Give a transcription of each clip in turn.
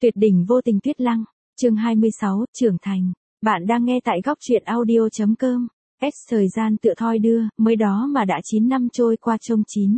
Tuyệt đỉnh vô tình Tuyết Lăng, chương 26, trưởng thành. Bạn đang nghe tại góc truyện audio.com. Thời gian tựa thoi đưa, mới đó mà đã 9 năm trôi qua trông chín.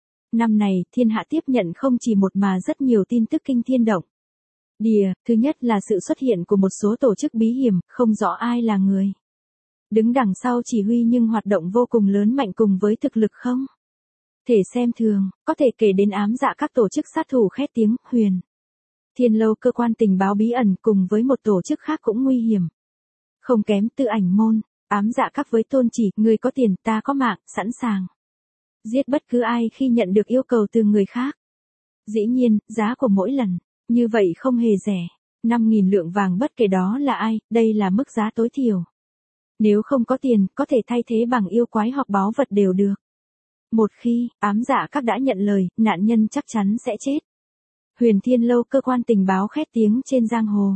Năm này, thiên hạ tiếp nhận không chỉ một mà rất nhiều tin tức kinh thiên động địa. Thứ nhất là sự xuất hiện của một số tổ chức bí hiểm, không rõ ai là người đứng đằng sau chỉ huy nhưng hoạt động vô cùng lớn mạnh cùng với thực lực không thể xem thường, có thể kể đến ám dạ các tổ chức sát thủ khét tiếng, Huyền Thiên Lâu, cơ quan tình báo bí ẩn cùng với một tổ chức khác cũng nguy hiểm. Không kém Tự Ảnh Môn, ám dạ các với tôn chỉ, người có tiền ta có mạng, sẵn sàng giết bất cứ ai khi nhận được yêu cầu từ người khác. Dĩ nhiên, giá của mỗi lần như vậy không hề rẻ, 5.000 lượng vàng bất kể đó là ai, đây là mức giá tối thiểu. Nếu không có tiền, có thể thay thế bằng yêu quái hoặc báu vật đều được. Một khi ám dạ các đã nhận lời, nạn nhân chắc chắn sẽ chết. Huyền Thiên Lâu, cơ quan tình báo khét tiếng trên giang hồ.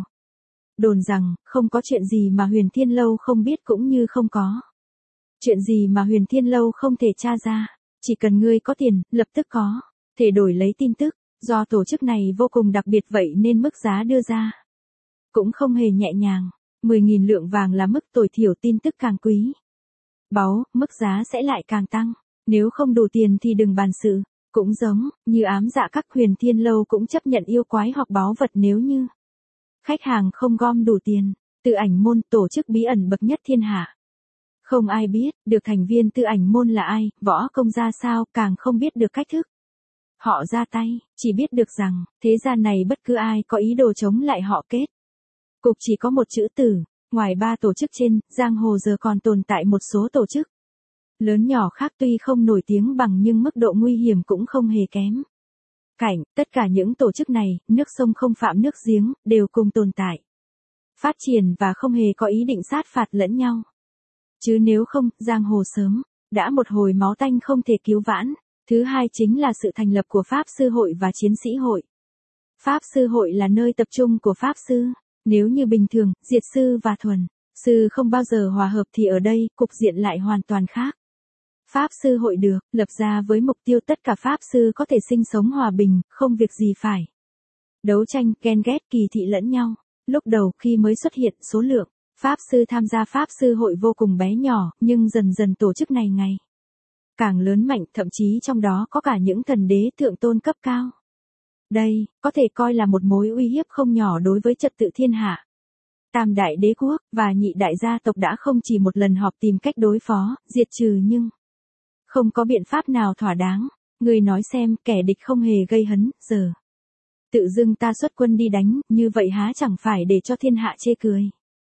Đồn rằng, không có chuyện gì mà Huyền Thiên Lâu không biết cũng như không có chuyện gì mà Huyền Thiên Lâu không thể tra ra. Chỉ cần ngươi có tiền, lập tức có thể đổi lấy tin tức. Do tổ chức này vô cùng đặc biệt vậy nên mức giá đưa ra cũng không hề nhẹ nhàng. 10.000 lượng vàng là mức tối thiểu, tin tức càng quý báu, mức giá sẽ lại càng tăng. Nếu không đủ tiền thì đừng bàn sự. Cũng giống như ám dạ các, Huyền Thiên Lâu cũng chấp nhận yêu quái hoặc báu vật nếu như khách hàng không gom đủ tiền. Tự Ảnh Môn, tổ chức bí ẩn bậc nhất thiên hạ. Không ai biết được thành viên Tự Ảnh Môn là ai, võ công ra sao, càng không biết được cách thức họ ra tay, chỉ biết được rằng, thế gian này bất cứ ai có ý đồ chống lại họ kết cục chỉ có một chữ tử. Ngoài 3 tổ chức trên, giang hồ giờ còn tồn tại một số tổ chức lớn nhỏ khác, tuy không nổi tiếng bằng nhưng mức độ nguy hiểm cũng không hề kém cạnh. Tất cả những tổ chức này, nước sông không phạm nước giếng, đều cùng tồn tại, phát triển và không hề có ý định sát phạt lẫn nhau. Chứ nếu không, giang hồ sớm đã một hồi máu tanh không thể cứu vãn. Thứ hai chính là sự thành lập của Pháp Sư Hội và Chiến Sĩ Hội. Pháp Sư Hội là nơi tập trung của Pháp Sư. Nếu như bình thường, Diệt Sư và Thuần Sư không bao giờ hòa hợp thì ở đây, cục diện lại hoàn toàn khác. Pháp Sư Hội được lập ra với mục tiêu tất cả Pháp Sư có thể sinh sống hòa bình, không việc gì phải đấu tranh, ghen ghét, kỳ thị lẫn nhau. Lúc đầu khi mới xuất hiện, số lượng Pháp Sư tham gia Pháp Sư Hội vô cùng bé nhỏ, nhưng dần dần tổ chức này ngày càng lớn mạnh, thậm chí trong đó có cả những thần đế thượng tôn cấp cao. Đây, có thể coi là một mối uy hiếp không nhỏ đối với trật tự thiên hạ. Tam đại đế quốc và nhị đại gia tộc đã không chỉ một lần họp tìm cách đối phó, diệt trừ nhưng không có biện pháp nào thỏa đáng. Người nói xem, kẻ địch không hề gây hấn, giờ tự dưng ta xuất quân đi đánh, như vậy há chẳng phải để cho thiên hạ chê cười.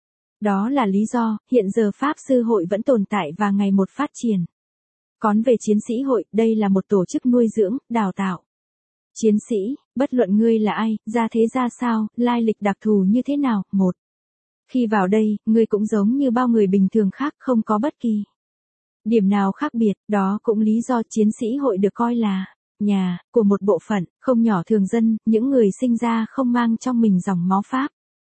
Đó là lý do, hiện giờ Pháp Sư Hội vẫn tồn tại và ngày một phát triển. Còn về Chiến Sĩ Hội, đây là một tổ chức nuôi dưỡng, đào tạo chiến sĩ, bất luận ngươi là ai, ra thế ra sao, lai lịch đặc thù như thế nào. Một khi vào đây, ngươi cũng giống như bao người bình thường khác, không có bất kỳ điểm nào khác biệt. Đó cũng lý do Chiến Sĩ Hội được coi là nhà của một bộ phận không nhỏ thường dân, những người sinh ra không mang trong mình dòng máu Pháp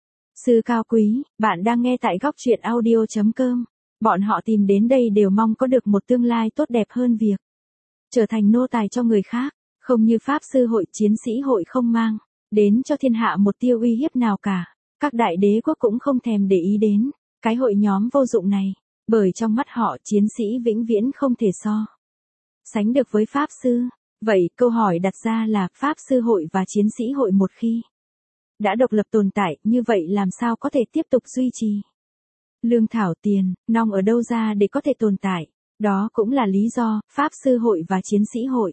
Sư cao quý. Bạn đang nghe tại góc truyện audio.com. Bọn họ tìm đến đây đều mong có được một tương lai tốt đẹp hơn việc trở thành nô tài cho người khác. Không như Pháp Sư Hội, Chiến Sĩ Hội không mang đến cho thiên hạ một tia uy hiếp nào cả. Các đại đế quốc cũng không thèm để ý đến cái hội nhóm vô dụng này, bởi trong mắt họ chiến sĩ vĩnh viễn không thể so sánh được với Pháp Sư. Vậy câu hỏi đặt ra là Pháp Sư Hội và Chiến Sĩ Hội một khi đã độc lập tồn tại, như vậy làm sao có thể tiếp tục duy trì lương thảo tiền, nong ở đâu ra để có thể tồn tại. Đó cũng là lý do, Pháp Sư Hội và Chiến Sĩ Hội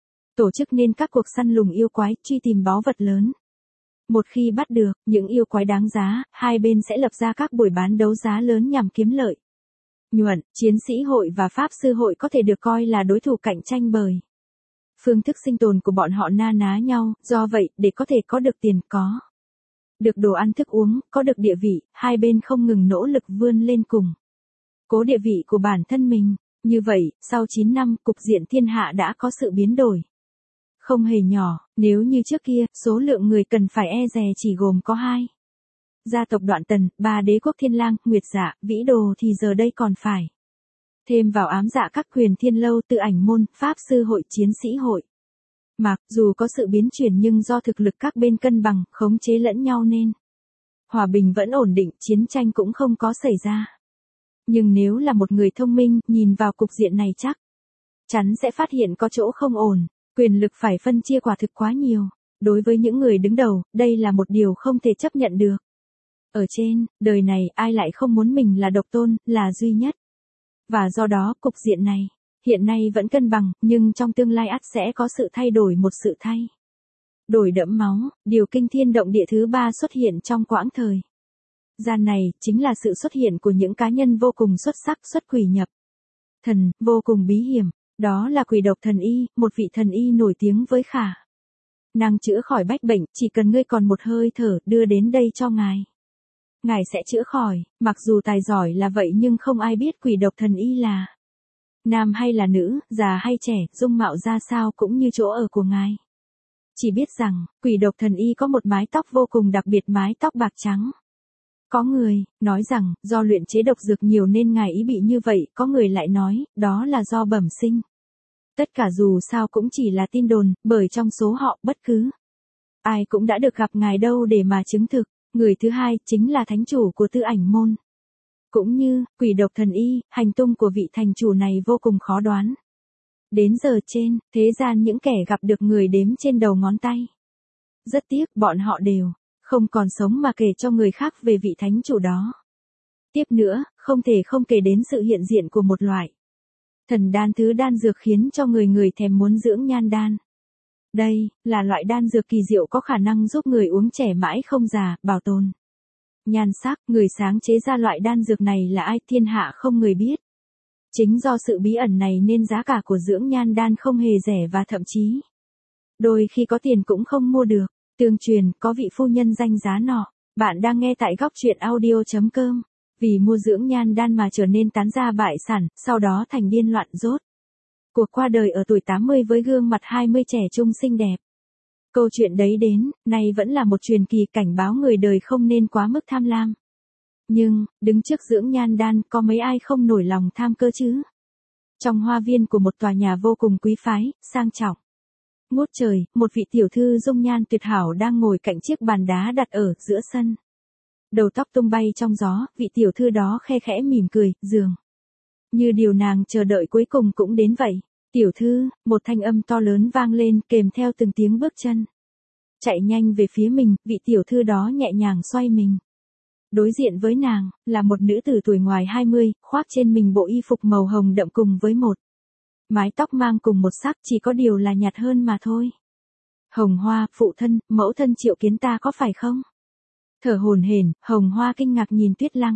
tổ chức nên các cuộc săn lùng yêu quái, truy tìm báu vật lớn. Một khi bắt được những yêu quái đáng giá, hai bên sẽ lập ra các buổi bán đấu giá lớn nhằm kiếm lợi nhuận. Chiến Sĩ Hội và Pháp Sư Hội có thể được coi là đối thủ cạnh tranh bởi phương thức sinh tồn của bọn họ na ná nhau. Do vậy, để có thể có được tiền, có được đồ ăn thức uống, có được địa vị, hai bên không ngừng nỗ lực vươn lên cùng cố địa vị của bản thân mình. Như vậy, sau 9 năm, cục diện thiên hạ đã có sự biến đổi không hề nhỏ. Nếu như trước kia, số lượng người cần phải e dè chỉ gồm có 2 gia tộc Đoạn Tần, 3 đế quốc Thiên Lang, Nguyệt Dạ, Vĩ Đồ thì giờ đây còn phải thêm vào ám dạ các, Huyền Thiên Lâu, Tự Ảnh Môn, Pháp Sư Hội, Chiến Sĩ Hội. Mặc dù có sự biến chuyển nhưng do thực lực các bên cân bằng, khống chế lẫn nhau nên hòa bình vẫn ổn định, chiến tranh cũng không có xảy ra. Nhưng nếu là một người thông minh, nhìn vào cục diện này chắc chắn sẽ phát hiện có chỗ không ổn, quyền lực phải phân chia quả thực quá nhiều. Đối với những người đứng đầu, đây là một điều không thể chấp nhận được. Ở trên, đời này ai lại không muốn mình là độc tôn, là duy nhất. Và do đó, cục diện này, hiện nay vẫn cân bằng, nhưng trong tương lai ắt sẽ có sự thay đổi, một sự thay đổi đẫm máu, điều kinh thiên động địa thứ ba xuất hiện trong quãng thời gian này, chính là sự xuất hiện của những cá nhân vô cùng xuất sắc, xuất quỷ nhập thần, vô cùng bí hiểm. Đó là quỷ độc thần y, một vị thần y nổi tiếng với khả năng chữa khỏi bách bệnh, chỉ cần ngươi còn một hơi thở, đưa đến đây cho ngài. Ngài sẽ chữa khỏi, mặc dù tài giỏi là vậy nhưng không ai biết quỷ độc thần y là nam hay là nữ, già hay trẻ, dung mạo ra sao cũng như chỗ ở của ngài. Chỉ biết rằng, quỷ độc thần y có một mái tóc vô cùng đặc biệt, mái tóc bạc trắng. Có người nói rằng, do luyện chế độc dược nhiều nên ngài ý bị như vậy, có người lại nói, đó là do bẩm sinh. Tất cả dù sao cũng chỉ là tin đồn, bởi trong số họ, bất cứ ai cũng đã được gặp ngài đâu để mà chứng thực. Người thứ hai, chính là thánh chủ của Tư Ảnh môn. Cũng như, quỷ độc thần y, hành tung của vị thành chủ này vô cùng khó đoán. Đến giờ trên, thế gian những kẻ gặp được người đếm trên đầu ngón tay. Rất tiếc, bọn họ đều không còn sống mà kể cho người khác về vị thánh chủ đó. Tiếp nữa, không thể không kể đến sự hiện diện của một loại thần đan, thứ đan dược khiến cho người thèm muốn dưỡng nhan đan. Đây, là loại đan dược kỳ diệu có khả năng giúp người uống trẻ mãi không già, bảo tồn nhan sắc. Người sáng chế ra loại đan dược này là ai, thiên hạ không người biết. Chính do sự bí ẩn này nên giá cả của dưỡng nhan đan không hề rẻ và thậm chí đôi khi có tiền cũng không mua được. Tương truyền, có vị phu nhân danh giá nọ. Bạn đang nghe tại góc truyện audio.com. Vì mua dưỡng nhan đan mà trở nên tán gia bại sản, sau đó thành điên loạn rốt cuộc qua đời ở tuổi 80 với gương mặt 20 trẻ trung xinh đẹp. Câu chuyện đấy đến nay vẫn là một truyền kỳ, cảnh báo người đời không nên quá mức tham lam. Nhưng, đứng trước dưỡng nhan đan, có mấy ai không nổi lòng tham cơ chứ? Trong hoa viên của một tòa nhà vô cùng quý phái, sang trọng ngút trời, một vị tiểu thư dung nhan tuyệt hảo đang ngồi cạnh chiếc bàn đá đặt ở giữa sân. Đầu tóc tung bay trong gió, vị tiểu thư đó khe khẽ mỉm cười, dường như điều nàng chờ đợi cuối cùng cũng đến vậy. Tiểu thư, một thanh âm to lớn vang lên kèm theo từng tiếng bước chân chạy nhanh về phía mình, vị tiểu thư đó nhẹ nhàng xoay mình. Đối diện với nàng, là một nữ tử tuổi ngoài 20, khoác trên mình bộ y phục màu hồng đậm cùng với một mái tóc mang cùng một sắc, chỉ có điều là nhạt hơn mà thôi. Hồng Hoa, phụ thân, mẫu thân Triệu Kiến ta có phải không? Thở hổn hển, Hồng Hoa kinh ngạc nhìn Tuyết Lăng.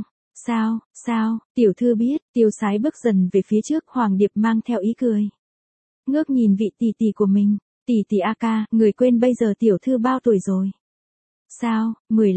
Sao, tiểu thư biết, tiêu sái bước dần về phía trước, Hoàng Điệp mang theo ý cười. Ngước nhìn vị tỷ tỷ của mình, tỷ a ca, người quên bây giờ tiểu thư bao tuổi rồi? Sao,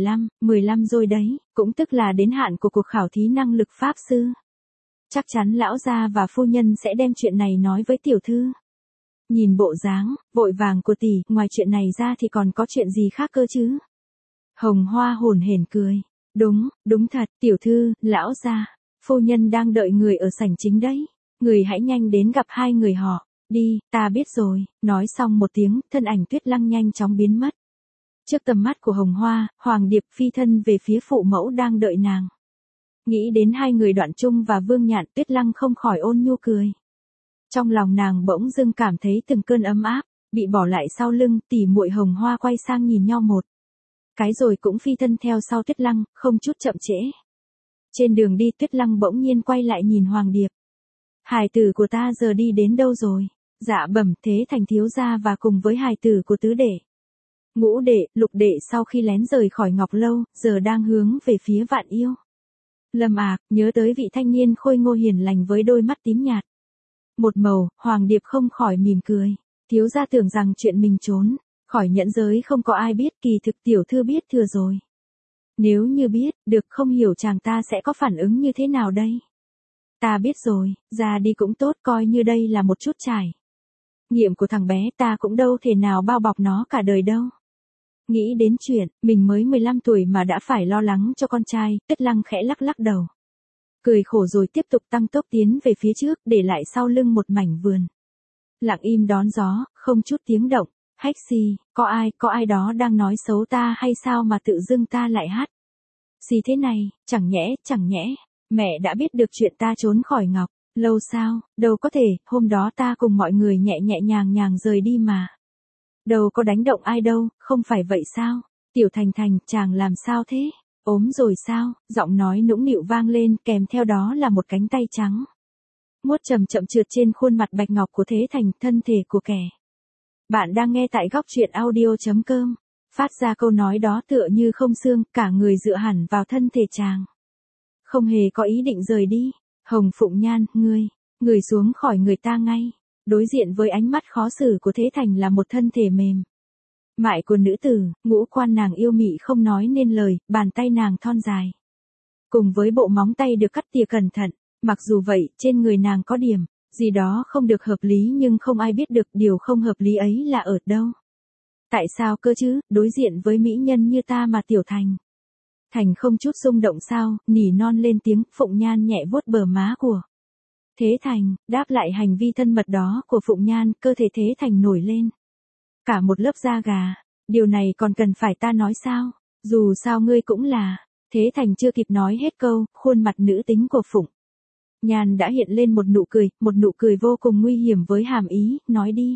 15 rồi đấy, cũng tức là đến hạn của cuộc khảo thí năng lực pháp sư. Chắc chắn lão gia và phu nhân sẽ đem chuyện này nói với tiểu thư. Nhìn bộ dáng vội vàng của tỷ, ngoài chuyện này ra thì còn có chuyện gì khác cơ chứ? Hồng Hoa hổn hển cười. Đúng thật, tiểu thư, lão gia, phu nhân đang đợi người ở sảnh chính đấy. Người hãy nhanh đến gặp hai người họ. Đi, ta biết rồi. Nói xong một tiếng, thân ảnh Tuyết Lăng nhanh chóng biến mất. Trước tầm mắt của Hồng Hoa, Hoàng Điệp phi thân về phía phụ mẫu đang đợi nàng. Nghĩ đến hai người Đoạn Trung và Vương Nhạn, Tuyết Lăng không khỏi ôn nhu cười. Trong lòng nàng bỗng dưng cảm thấy từng cơn ấm áp, bị bỏ lại sau lưng, tỉ muội Hồng Hoa quay sang nhìn nhau một cái rồi cũng phi thân theo sau Tuyết Lăng, không chút chậm trễ. Trên đường đi Tuyết Lăng bỗng nhiên quay lại nhìn Hoàng Điệp. Hài tử của ta giờ đi đến đâu rồi? Dạ bẩm, Thế Thành thiếu gia và cùng với hài tử của tứ đệ, ngũ đệ, lục đệ sau khi lén rời khỏi Ngọc Lâu, giờ đang hướng về phía Vạn Yêu Lâm nhớ tới vị thanh niên khôi ngô hiền lành với đôi mắt tím nhạt một màu, Hoàng Điệp không khỏi mỉm cười. Thiếu gia tưởng rằng chuyện mình trốn khỏi nhẫn giới không có ai biết, kỳ thực tiểu thư biết thừa rồi. Nếu như biết, được không hiểu chàng ta sẽ có phản ứng như thế nào đây? Ta biết rồi, ra đi cũng tốt, coi như đây là một chút trải nghiệm của thằng bé, ta cũng đâu thể nào bao bọc nó cả đời đâu. Nghĩ đến chuyện, mình mới 15 tuổi mà đã phải lo lắng cho con trai, Tuyết Lăng khẽ lắc đầu. Cười khổ rồi tiếp tục tăng tốc tiến về phía trước, để lại sau lưng một mảnh vườn. Lặng im đón gió, không chút tiếng động. Hách xì, có ai đó đang nói xấu ta hay sao mà tự dưng ta lại hát. Xì thế này, chẳng nhẽ, mẹ đã biết được chuyện ta trốn khỏi Ngọc, lâu sao, đâu có thể, hôm đó ta cùng mọi người nhẹ nhàng rời đi mà. Đâu có đánh động ai đâu, không phải vậy sao? Tiểu Thành Thành, chàng làm sao thế? Ốm rồi sao? Giọng nói nũng nịu vang lên, kèm theo đó là một cánh tay trắng muốt chậm chậm trượt trên khuôn mặt bạch ngọc của Thế Thành, thân thể của kẻ. Bạn đang nghe tại góc truyện audio.com. Phát ra câu nói đó tựa như không xương, cả người dựa hẳn vào thân thể chàng. Không hề có ý định rời đi. Hồng Phụng Nhan, người xuống khỏi người ta ngay. Đối diện với ánh mắt khó xử của Thế Thành là một thân thể mềm mại của nữ tử, ngũ quan nàng yêu mị không nói nên lời, bàn tay nàng thon dài. Cùng với bộ móng tay được cắt tỉa cẩn thận, mặc dù vậy, trên người nàng có điểm gì đó không được hợp lý nhưng không ai biết được điều không hợp lý ấy là ở đâu. Tại sao cơ chứ, đối diện với mỹ nhân như ta mà Tiểu Thành không chút xung động sao, nỉ non lên tiếng. Phụng Nhan nhẹ vuốt bờ má của Thế Thành, đáp lại hành vi thân mật đó của Phụng Nhan, cơ thể Thế Thành nổi lên cả một lớp da gà. Điều này còn cần phải ta nói sao? Dù sao ngươi cũng là. Thế Thành chưa kịp nói hết câu, khuôn mặt nữ tính của Phụng Nhan đã hiện lên một nụ cười vô cùng nguy hiểm với hàm ý, nói đi.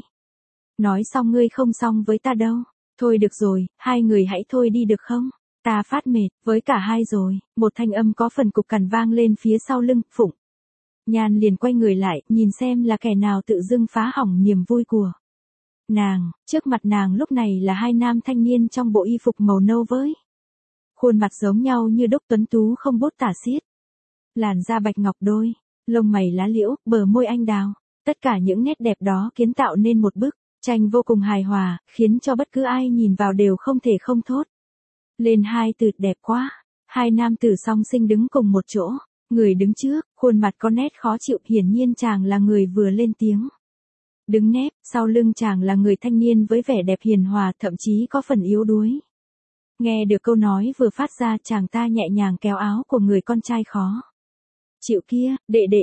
Nói xong ngươi không xong với ta đâu. Thôi được rồi, hai người hãy thôi đi được không? Ta phát mệt, với cả hai rồi. Một thanh âm có phần cục cằn vang lên phía sau lưng, Phụng Nhan liền quay người lại, nhìn xem là kẻ nào tự dưng phá hỏng niềm vui của nàng. Trước mặt nàng lúc này là hai nam thanh niên trong bộ y phục màu nâu với khuôn mặt giống nhau như đúc tuấn tú không bút tả xiết. Làn da bạch ngọc đôi, lông mày lá liễu, bờ môi anh đào. Tất cả những nét đẹp đó kiến tạo nên một bức tranh vô cùng hài hòa, khiến cho bất cứ ai nhìn vào đều không thể không thốt lên hai từ đẹp quá. Hai nam tử song sinh đứng cùng một chỗ. Người đứng trước, khuôn mặt có nét khó chịu, hiển nhiên chàng là người vừa lên tiếng. Đứng nép, sau lưng chàng là người thanh niên với vẻ đẹp hiền hòa, thậm chí có phần yếu đuối. Nghe được câu nói vừa phát ra, chàng ta nhẹ nhàng kéo áo của người con trai khó chịu kia.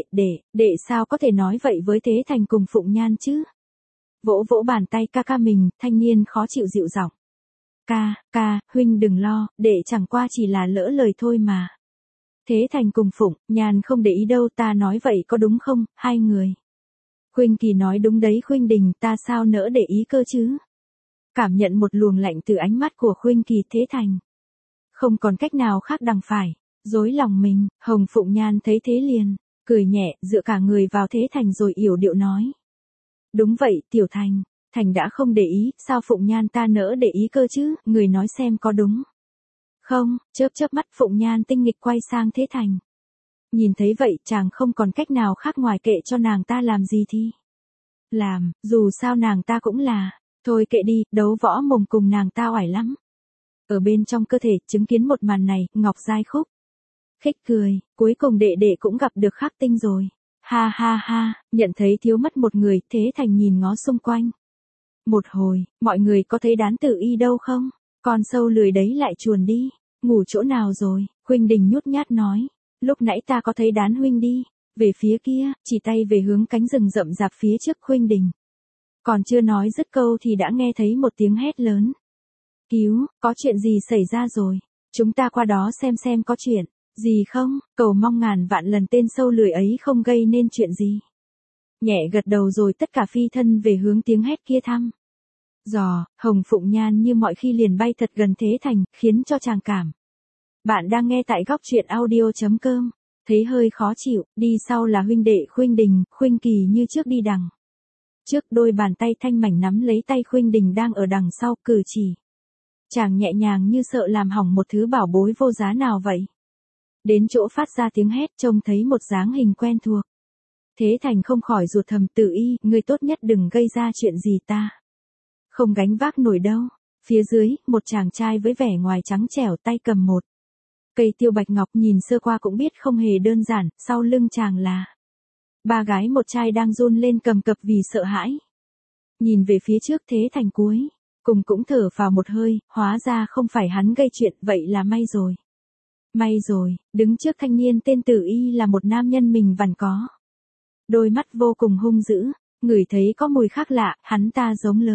Đệ sao có thể nói vậy với Thế Thành cùng Phụng Nhan chứ? Vỗ vỗ bàn tay ca mình, thanh niên khó chịu dịu giọng. Ca, huynh đừng lo, đệ chẳng qua chỉ là lỡ lời thôi mà. Thế Thành cùng Phụng Nhan không để ý đâu, ta nói vậy có đúng không, hai người? Khuynh Kỳ nói đúng đấy Khuynh Đình, ta sao nỡ để ý cơ chứ? Cảm nhận một luồng lạnh từ ánh mắt của Khuynh Kỳ, Thế Thành không còn cách nào khác đành phải dối lòng mình. Hồng Phụng Nhan thấy thế liền cười nhẹ, dựa cả người vào Thế Thành rồi yểu điệu nói. Đúng vậy, Tiểu Thành đã không để ý, sao Phụng Nhan ta nỡ để ý cơ chứ, người nói xem có đúng không? Chớp mắt Phụng Nhan tinh nghịch quay sang Thế Thành. Nhìn thấy vậy, chàng không còn cách nào khác ngoài kệ cho nàng ta làm gì thì làm, dù sao nàng ta cũng là. Thôi kệ đi, đấu võ mồm cùng nàng ta oải lắm. Ở bên trong cơ thể, chứng kiến một màn này, Ngọc Giai khúc khích cười, cuối cùng đệ cũng gặp được Khắc Tinh rồi. Ha, nhận thấy thiếu mất một người, Thế Thành nhìn ngó xung quanh một hồi, mọi người có thấy Đán Tử Y đâu không? Con sâu lười đấy lại chuồn đi, ngủ chỗ nào rồi? Khuynh Đình nhút nhát nói, lúc nãy ta có thấy Đán huynh đi về phía kia, chỉ tay về hướng cánh rừng rậm rạp phía trước. Khuynh Đình còn chưa nói dứt câu thì đã nghe thấy một tiếng hét lớn. Cứu, có chuyện gì xảy ra rồi? Chúng ta qua đó xem có chuyện gì không? Cầu mong ngàn vạn lần tên sâu lười ấy không gây nên chuyện gì. Nhẹ gật đầu rồi tất cả phi thân về hướng tiếng hét kia thăm dò. Hồng Phụng Nhan như mọi khi liền bay thật gần Thế Thành, khiến cho chàng cảm. Bạn đang nghe tại góc truyện audio.com. Thấy hơi khó chịu, đi sau là huynh đệ Khuynh Đình, Khuynh Kỳ như trước đi đằng trước, đôi bàn tay thanh mảnh nắm lấy tay Khuynh Đình đang ở đằng sau, cử chỉ chàng nhẹ nhàng như sợ làm hỏng một thứ bảo bối vô giá nào vậy. Đến chỗ phát ra tiếng hét, trông thấy một dáng hình quen thuộc. Thế Thành không khỏi ruột thầm, Tử Y, ngươi tốt nhất đừng gây ra chuyện gì ta không gánh vác nổi đâu. Phía dưới, một chàng trai với vẻ ngoài trắng trẻo, tay cầm một cây tiêu bạch ngọc, nhìn sơ qua cũng biết không hề đơn giản. Sau lưng chàng là ba gái một trai đang run lên cầm cập vì sợ hãi. Nhìn về phía trước, Thế Thành cuối cùng cũng thở vào một hơi, hóa ra không phải hắn gây chuyện, vậy là may rồi. May rồi, đứng trước thanh niên tên Tử Y là một nam nhân mình vằn có đôi mắt vô cùng hung dữ, ngửi thấy có mùi khác lạ, hắn ta giống lớn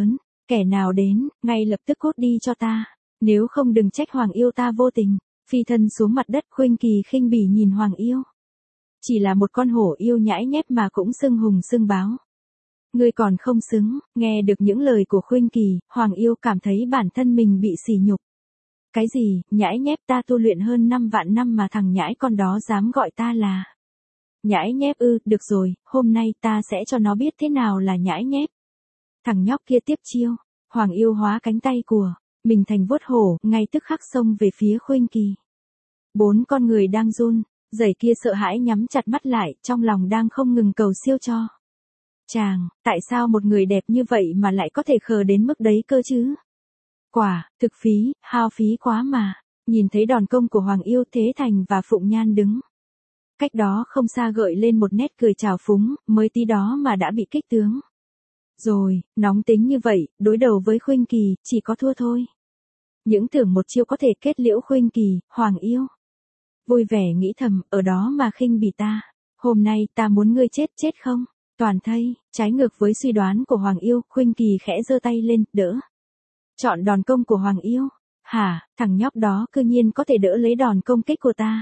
Kẻ nào đến, ngay lập tức cút đi cho ta. Nếu không đừng trách Hoàng Yêu ta vô tình. Phi thân xuống mặt đất, Khuynh Kỳ khinh bỉ nhìn Hoàng Yêu. Chỉ là một con hổ yêu nhãi nhép mà cũng xưng hùng xưng báo. Ngươi còn không xứng. Nghe được những lời của Khuynh Kỳ, Hoàng Yêu cảm thấy bản thân mình bị sỉ nhục. Cái gì, nhãi nhép, ta tu luyện hơn 5 vạn năm mà thằng nhãi con đó dám gọi ta là nhãi nhép ư? Được rồi, hôm nay ta sẽ cho nó biết thế nào là nhãi nhép. Thằng nhóc kia tiếp chiêu. Hoàng Yêu hóa cánh tay của mình thành vuốt hổ, ngay tức khắc xông về phía Khuynh Kỳ. 4 con người đang run rẩy kia sợ hãi nhắm chặt mắt lại, trong lòng đang không ngừng cầu siêu cho. Chàng, tại sao một người đẹp như vậy mà lại có thể khờ đến mức đấy cơ chứ? Quả, thực phí, hao phí quá mà. Nhìn thấy đòn công của Hoàng Yêu, Thế Thành và Phụng Nhan đứng cách đó không xa gợi lên một nét cười trào phúng, mới tí đó mà đã bị kích tướng. Rồi, nóng tính như vậy, đối đầu với Khuynh Kỳ, chỉ có thua thôi. Những tưởng một chiêu có thể kết liễu Khuynh Kỳ, Hoàng Yêu vui vẻ nghĩ thầm, ở đó mà khinh bỉ ta. Hôm nay ta muốn ngươi chết, chết không? Toàn thây, trái ngược với suy đoán của Hoàng Yêu, Khuynh Kỳ khẽ giơ tay lên, đỡ. Chọn đòn công của Hoàng Yêu. Hả, thằng nhóc đó cư nhiên có thể đỡ lấy đòn công kích của ta.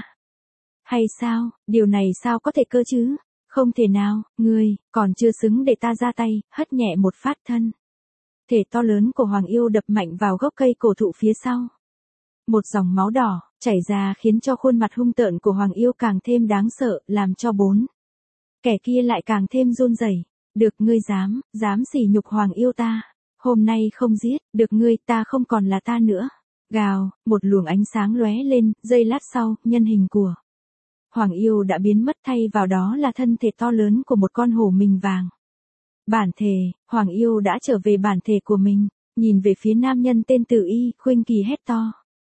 Hay sao, điều này sao có thể cơ chứ? Không thể nào, ngươi, còn chưa xứng để ta ra tay, hất nhẹ một phát thân. Thể to lớn của Hoàng Yêu đập mạnh vào gốc cây cổ thụ phía sau. Một dòng máu đỏ, chảy ra khiến cho khuôn mặt hung tợn của Hoàng Yêu càng thêm đáng sợ, làm cho 4 kẻ kia lại càng thêm run rẩy. Được, ngươi dám sỉ nhục Hoàng Yêu ta. Hôm nay không giết được ngươi, ta không còn là ta nữa. Gào, một luồng ánh sáng lóe lên, giây lát sau, nhân hình của Hoàng Yêu đã biến mất, thay vào đó là thân thể to lớn của một con hổ mình vàng. Bản thể, Hoàng Yêu đã trở về bản thể của mình, nhìn về phía nam nhân tên Tử Y, Khuynh Kỳ hét to.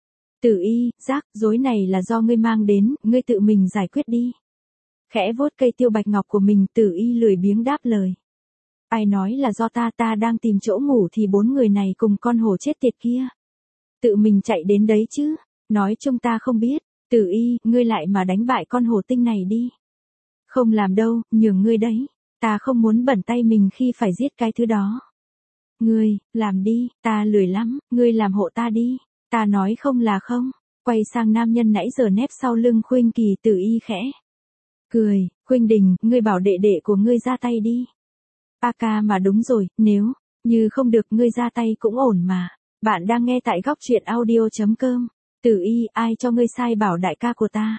Tử Y, rác rối này là do ngươi mang đến, ngươi tự mình giải quyết đi. Khẽ vuốt cây tiêu bạch ngọc của mình, Tử Y lười biếng đáp lời. Ai nói là do ta đang tìm chỗ ngủ thì 4 người này cùng con hổ chết tiệt kia. Tự mình chạy đến đấy chứ, nói chung ta không biết. Tử Y, ngươi lại mà đánh bại con hổ tinh này đi. Không làm đâu, nhường ngươi đấy. Ta không muốn bẩn tay mình khi phải giết cái thứ đó. Ngươi, làm đi, ta lười lắm, ngươi làm hộ ta đi. Ta nói không là không. Quay sang nam nhân nãy giờ nép sau lưng Khuynh Kỳ, Tử Y khẽ cười, Khuynh Đình, ngươi bảo đệ đệ của ngươi ra tay đi. Ca mà đúng rồi, nếu như không được ngươi ra tay cũng ổn mà. Bạn đang nghe tại góc truyện audio.com. Tử Y, ai cho ngươi sai bảo đại ca của ta?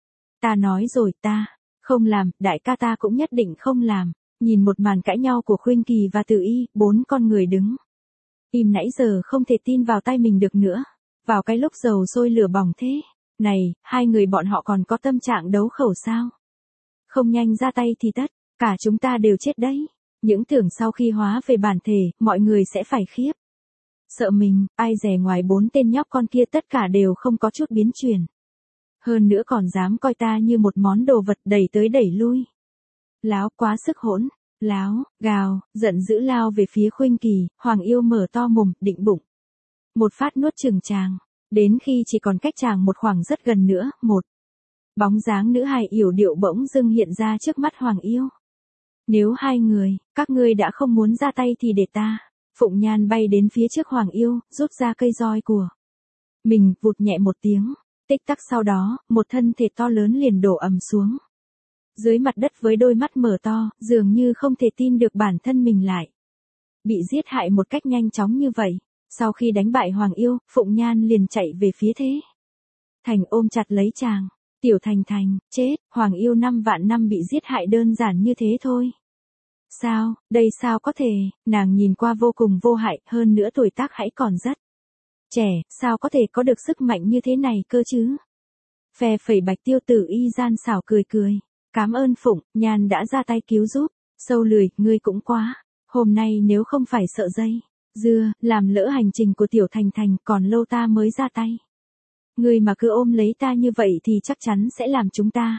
Ta nói rồi, ta không làm, đại ca ta cũng nhất định không làm. Nhìn một màn cãi nhau của Khuynh Kỳ và Tử Y, 4 con người đứng im nãy giờ không thể tin vào tay mình được nữa. Vào cái lúc dầu sôi lửa bỏng thế này, hai người bọn họ còn có tâm trạng đấu khẩu sao? Không nhanh ra tay thì tất cả chúng ta đều chết đấy. Những tưởng sau khi hóa về bản thể, mọi người sẽ phải khiếp sợ mình, ai dè ngoài 4 tên nhóc con kia tất cả đều không có chút biến chuyển. Hơn nữa còn dám coi ta như một món đồ vật đẩy tới đẩy lui. Láo, quá sức hỗn. Láo, gào, giận dữ lao về phía Khuynh Kỳ, Hoàng Yêu mở to mồm, định bụng. Một phát nuốt chửng chàng. Đến khi chỉ còn cách chàng một khoảng rất gần nữa, một bóng dáng nữ hài yểu điệu bỗng dưng hiện ra trước mắt Hoàng Yêu. Nếu hai người, các ngươi đã không muốn ra tay thì để ta. Phụng Nhan bay đến phía trước Hoàng Yêu, rút ra cây roi của mình, vụt nhẹ một tiếng. Tích tắc sau đó, một thân thể to lớn liền đổ ầm xuống dưới mặt đất với đôi mắt mở to, dường như không thể tin được bản thân mình lại bị giết hại một cách nhanh chóng như vậy. Sau khi đánh bại Hoàng Yêu, Phụng Nhan liền chạy về phía Thế Thành ôm chặt lấy chàng. Tiểu Thành Thành, chết, Hoàng Yêu 5 vạn năm bị giết hại đơn giản như thế thôi. Sao, đây sao có thể, nàng nhìn qua vô cùng vô hại, hơn nữa tuổi tác hãy còn rất trẻ, sao có thể có được sức mạnh như thế này cơ chứ? Phe phẩy Bạch Tiêu Tử Y gian xảo cười cười. Cảm ơn Phụng Nhan đã ra tay cứu giúp. Sâu lười, ngươi cũng quá. Hôm nay nếu không phải sợ dây dưa, làm lỡ hành trình của Tiểu Thành Thành, còn lâu ta mới ra tay. Ngươi mà cứ ôm lấy ta như vậy thì chắc chắn sẽ làm chúng ta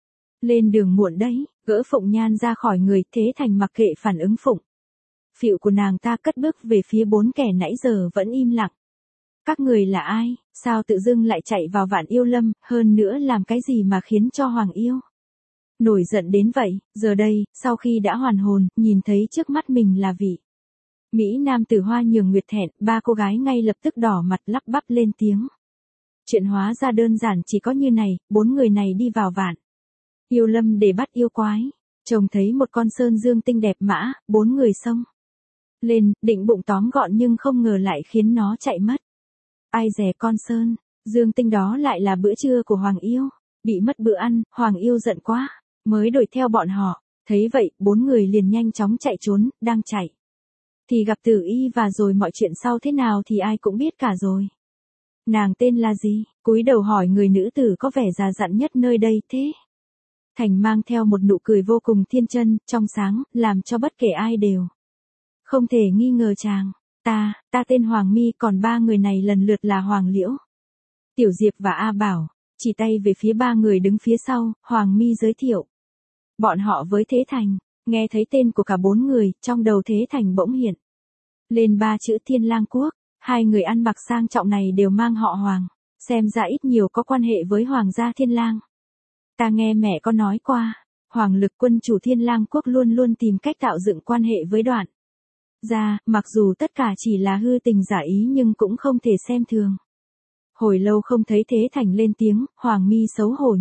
lên đường muộn đấy. Gỡ Phụng Nhan ra khỏi người, Thế Thành mặc kệ phản ứng Phụng phịu của nàng ta, cất bước về phía 4 kẻ nãy giờ vẫn im lặng. Các người là ai, sao tự dưng lại chạy vào Vạn Yêu Lâm, hơn nữa làm cái gì mà khiến cho Hoàng Yêu nổi giận đến vậy? Giờ đây, sau khi đã hoàn hồn, nhìn thấy trước mắt mình là vị Mỹ Nam Tử Hoa Nhường Nguyệt thẹn, ba cô gái ngay lập tức đỏ mặt lắp bắp lên tiếng. Chuyện hóa ra đơn giản chỉ có như này, bốn người này đi vào vạn yêu lâm để bắt yêu quái. Trông thấy một con sơn dương tinh đẹp mã, bốn người xông lên, định bụng tóm gọn nhưng không ngờ lại khiến nó chạy mất. Ai dè con sơn dương tinh đó lại là bữa trưa của Hoàng Yêu. Bị mất bữa ăn, Hoàng Yêu giận quá, mới đuổi theo bọn họ. Thấy vậy, bốn người liền nhanh chóng chạy trốn, đang chạy thì gặp Tử Y và rồi mọi chuyện sau thế nào thì ai cũng biết cả rồi. Nàng tên là gì? Cúi đầu hỏi người nữ tử có vẻ già dặn nhất nơi đây. Thế Thành mang theo một nụ cười vô cùng thiên chân, trong sáng, làm cho bất kể ai đều không thể nghi ngờ chàng. Ta tên Hoàng Mi, còn ba người này lần lượt là Hoàng Liễu, Tiểu Diệp và A Bảo. Chỉ tay về phía ba người đứng phía sau, Hoàng Mi giới thiệu bọn họ với Thế Thành. Nghe thấy tên của cả bốn người, trong đầu Thế Thành bỗng hiện lên ba chữ Thiên Lang Quốc. Hai người ăn mặc sang trọng này đều mang họ Hoàng, xem ra ít nhiều có quan hệ với Hoàng gia Thiên Lang. Ta nghe mẹ có nói qua, Hoàng Lực quân chủ Thiên Lang Quốc luôn luôn tìm cách tạo dựng quan hệ với Đoạn gia, mặc dù tất cả chỉ là hư tình giả ý nhưng cũng không thể xem thường. Hồi lâu không thấy Thế Thành lên tiếng, Hoàng Mi xấu hổ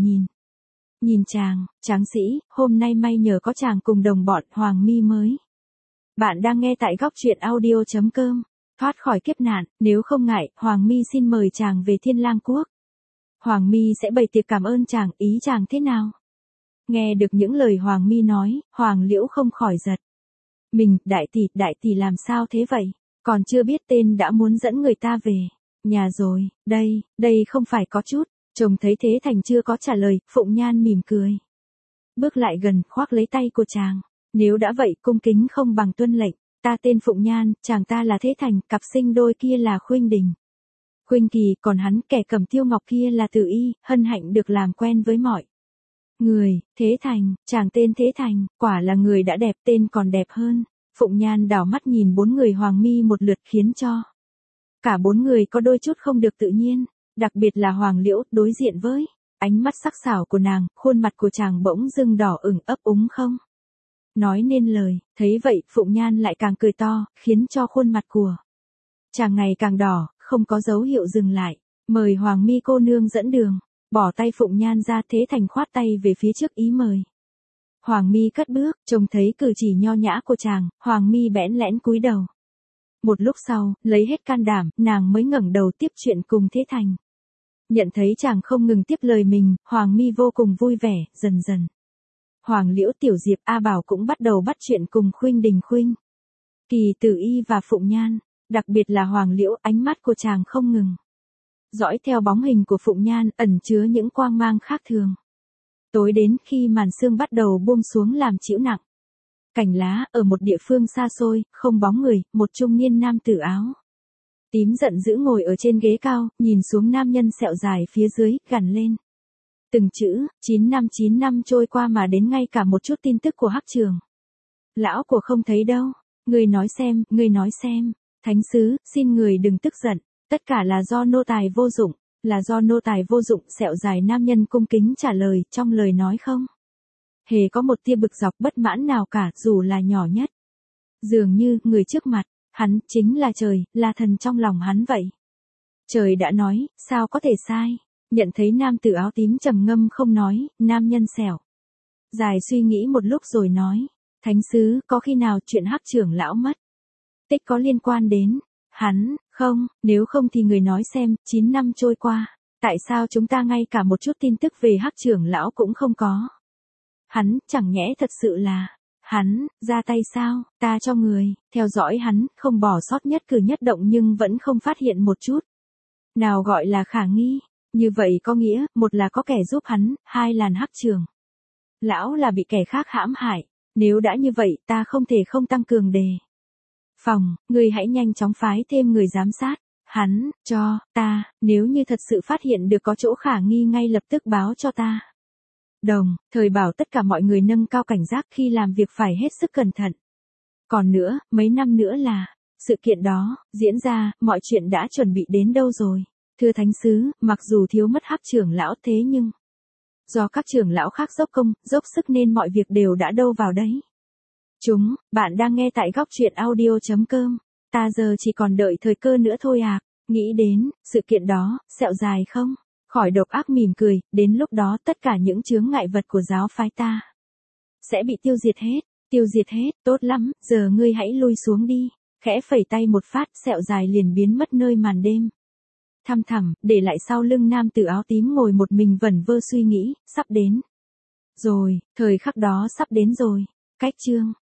nhìn chàng. Tráng sĩ, hôm nay may nhờ có chàng cùng đồng bọn. Hoàng Mi mới. Bạn đang nghe tại góc truyện audio.com. Thoát khỏi kiếp nạn, nếu không ngại, Hoàng Mi xin mời chàng về Thiên Lang Quốc. Hoàng Mi sẽ bày tiệc cảm ơn chàng, ý chàng thế nào? Nghe được những lời Hoàng Mi nói, Hoàng Liễu không khỏi giật mình. Đại tỷ làm sao thế vậy? Còn chưa biết tên đã muốn dẫn người ta về nhà rồi. Đây không phải có chút. Trông thấy Thế Thành chưa có trả lời, Phụng Nhan mỉm cười, bước lại gần, khoác lấy tay của chàng. Nếu đã vậy, cung kính không bằng tuân lệnh. Ta tên Phụng Nhan, chàng ta là Thế Thành, cặp sinh đôi kia là Khuynh Đình, Khuynh Kỳ, còn hắn kẻ cầm tiêu ngọc kia là Tử Y. Hân hạnh được làm quen với mọi người. Thế Thành, chàng tên Thế Thành, quả là người đã đẹp, tên còn đẹp hơn. Phụng Nhan đảo mắt nhìn bốn người Hoàng Mi một lượt khiến cho cả bốn người có đôi chút không được tự nhiên. Đặc biệt là Hoàng Liễu, đối diện với ánh mắt sắc sảo của nàng, khuôn mặt của chàng bỗng dưng đỏ ửng, ấp úng không nói nên lời. Thấy vậy, Phụng Nhan lại càng cười to, khiến cho khuôn mặt của chàng ngày càng đỏ, không có dấu hiệu dừng lại. Mời Hoàng Mi cô nương dẫn đường. Bỏ tay Phụng Nhan ra, Thế Thành khoát tay về phía trước ý mời. Hoàng Mi cất bước, trông thấy cử chỉ nho nhã của chàng, Hoàng Mi bẽn lẽn cúi đầu. Một lúc sau, lấy hết can đảm, nàng mới ngẩng đầu tiếp chuyện cùng Thế Thành. Nhận thấy chàng không ngừng tiếp lời mình, Hoàng Mi vô cùng vui vẻ. Dần dần, Hoàng Liễu, Tiểu Diệp, A Bảo cũng bắt đầu bắt chuyện cùng Khuynh Đình, Khuynh Kỳ, Tử Y và Phụng Nhan. Đặc biệt là Hoàng Liễu, ánh mắt của chàng không ngừng dõi theo bóng hình của Phụng Nhan, ẩn chứa những quang mang khác thường. Tối đến, khi màn sương bắt đầu buông xuống làm chĩu nặng cành lá, ở một địa phương xa xôi, không bóng người, một trung niên nam tử áo tím giận dữ ngồi ở trên ghế cao, nhìn xuống nam nhân sẹo dài phía dưới, gằn lên từng chữ. 9 năm trôi qua mà đến ngay cả một chút tin tức của Hắc Trường lão của không thấy đâu. Ngươi nói xem. Thánh sứ, xin người đừng tức giận, tất cả là do nô tài vô dụng, sẹo dài nam nhân cung kính trả lời, trong lời nói không hề có một tia bực dọc bất mãn nào cả, dù là nhỏ nhất. Dường như, người trước mặt hắn chính là trời, là thần trong lòng hắn vậy. Trời đã nói, sao có thể sai? Nhận thấy nam tử áo tím trầm ngâm không nói, nam nhân sẹo dài suy nghĩ một lúc rồi nói, thánh sứ, có khi nào chuyện Hắc trưởng lão mất tích có liên quan đến hắn không? Nếu không thì người nói xem, 9 năm trôi qua, tại sao chúng ta ngay cả một chút tin tức về Hắc trưởng lão cũng không có? Hắn, chẳng nhẽ thật sự là hắn ra tay sao? Ta cho người theo dõi hắn, không bỏ sót nhất cử nhất động nhưng vẫn không phát hiện một chút nào gọi là khả nghi. Như vậy có nghĩa, một là có kẻ giúp hắn, hai là Hắc trưởng lão là bị kẻ khác hãm hại. Nếu đã như vậy, ta không thể không tăng cường đề phòng. Ngươi hãy nhanh chóng phái thêm người giám sát hắn cho ta, nếu như thật sự phát hiện được có chỗ khả nghi ngay lập tức báo cho ta. Đồng thời bảo tất cả mọi người nâng cao cảnh giác, khi làm việc phải hết sức cẩn thận. Còn nữa, mấy năm nữa là sự kiện đó diễn ra, mọi chuyện đã chuẩn bị đến đâu rồi? Thưa thánh sứ, mặc dù thiếu mất Hắc trưởng lão, thế nhưng do các trưởng lão khác dốc công, dốc sức nên mọi việc đều đã đâu vào đấy. Bạn đang nghe tại góc truyện audio.com. Ta giờ chỉ còn đợi thời cơ nữa thôi à. Nghĩ đến, sự kiện đó, sẹo dài không? Khỏi độc ác mỉm cười, đến lúc đó tất cả những chướng ngại vật của giáo phái ta sẽ bị tiêu diệt hết. Tiêu diệt hết, tốt lắm, giờ ngươi hãy lui xuống đi. Khẽ phẩy tay một phát, sẹo dài liền biến mất nơi màn đêm. Thăm thẳm, để lại sau lưng nam tử áo tím ngồi một mình vẩn vơ suy nghĩ, sắp đến rồi, thời khắc đó sắp đến rồi. Cách chương